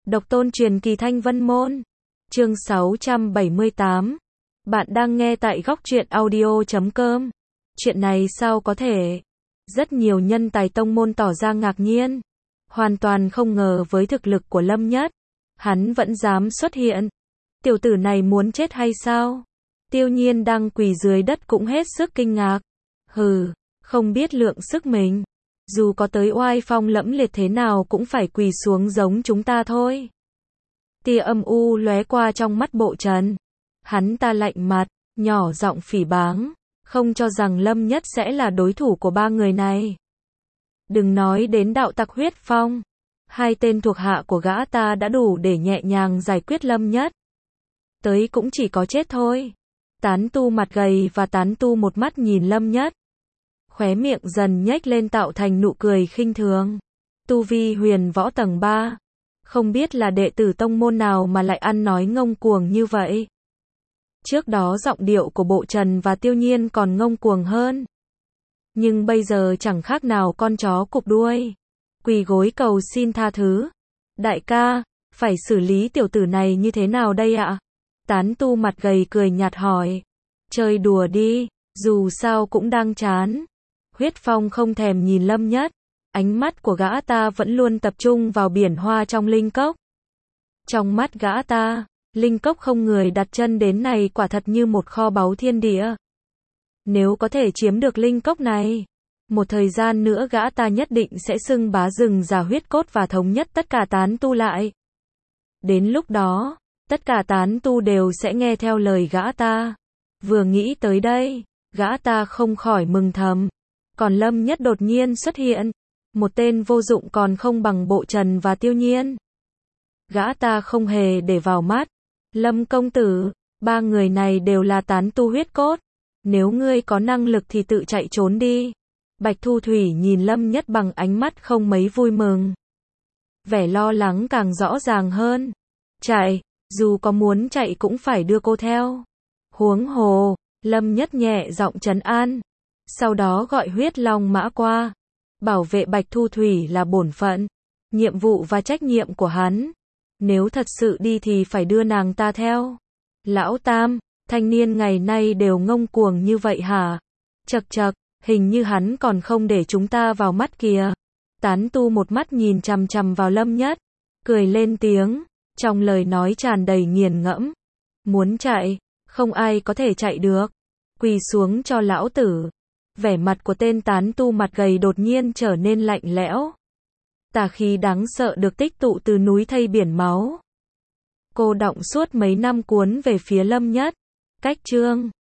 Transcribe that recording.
Độc tôn truyền kỳ Thanh Vân Môn. Chương 678. Bạn đang nghe tại góc truyện audio.com. Chuyện này sao có thể? Rất nhiều nhân tài tông môn tỏ ra ngạc nhiên. Hoàn toàn không ngờ với thực lực của Lâm Nhất. Hắn vẫn dám xuất hiện. Tiểu tử này muốn chết hay sao? Tiêu Nhiên đang quỳ dưới đất cũng hết sức kinh ngạc. Hừ, không biết lượng sức mình. Dù có tới oai phong lẫm liệt thế nào cũng phải quỳ xuống giống chúng ta thôi. Tia âm u lóe qua trong mắt Bộ Trần. Hắn ta lạnh mặt, nhỏ giọng phỉ báng, không cho rằng Lâm Nhất sẽ là đối thủ của ba người này. Đừng nói đến đạo tặc Huyết Phong, hai tên thuộc hạ của gã ta đã đủ để nhẹ nhàng giải quyết Lâm Nhất. Tới cũng chỉ có chết thôi. Tán tu mặt gầy và tán tu một mắt nhìn Lâm Nhất. Khóe miệng dần nhếch lên tạo thành nụ cười khinh thường. Tu vi huyền võ tầng 3. Không biết là đệ tử tông môn nào mà lại ăn nói ngông cuồng như vậy. Trước đó giọng điệu của Bộ Trần và Tiêu Nhiên còn ngông cuồng hơn. Nhưng bây giờ chẳng khác nào con chó cụp đuôi. Quỳ gối cầu xin tha thứ. Đại ca, phải xử lý tiểu tử này như thế nào đây ạ? Tán tu mặt gầy cười nhạt hỏi. Chơi đùa đi, dù sao cũng đang chán. Huyết Phong không thèm nhìn Lâm Nhất. Ánh mắt của gã ta vẫn luôn tập trung vào biển hoa trong linh cốc. Trong mắt gã ta, linh cốc không người đặt chân đến này quả thật như một kho báu thiên địa. Nếu có thể chiếm được linh cốc này, một thời gian nữa gã ta nhất định sẽ xưng bá rừng già huyết cốt và thống nhất tất cả tán tu lại. Đến lúc đó, tất cả tán tu đều sẽ nghe theo lời gã ta. Vừa nghĩ tới đây, gã ta không khỏi mừng thầm. Còn Lâm Nhất đột nhiên xuất hiện. Một tên vô dụng còn không bằng Bộ Trần và Tiêu Nhiên. Gã ta không hề để vào mắt. Lâm công tử, ba người này đều là tán tu huyết cốt. Nếu ngươi có năng lực thì tự chạy trốn đi. Bạch Thu Thủy nhìn Lâm Nhất bằng ánh mắt không mấy vui mừng. Vẻ lo lắng càng rõ ràng hơn. Chạy, dù có muốn chạy cũng phải đưa cô theo. Huống hồ, Lâm Nhất nhẹ giọng trấn an. Sau đó gọi huyết long mã qua. Bảo vệ Bạch Thu Thủy là bổn phận, nhiệm vụ và trách nhiệm của hắn. Nếu thật sự đi thì phải đưa nàng ta theo. Lão Tam, thanh niên ngày nay đều ngông cuồng như vậy hả? Chậc chậc, hình như hắn còn không để chúng ta vào mắt kìa. Tán tu một mắt nhìn chằm chằm vào Lâm Nhất, cười lên tiếng, trong lời nói tràn đầy nghiền ngẫm. Muốn chạy, không ai có thể chạy được. Quỳ xuống cho lão tử. Vẻ mặt của tên tán tu mặt gầy đột nhiên trở nên lạnh lẽo. Tà khí đáng sợ được tích tụ từ núi thây biển máu. Cô đọng suốt mấy năm cuốn về phía Lâm Nhất. Cách chương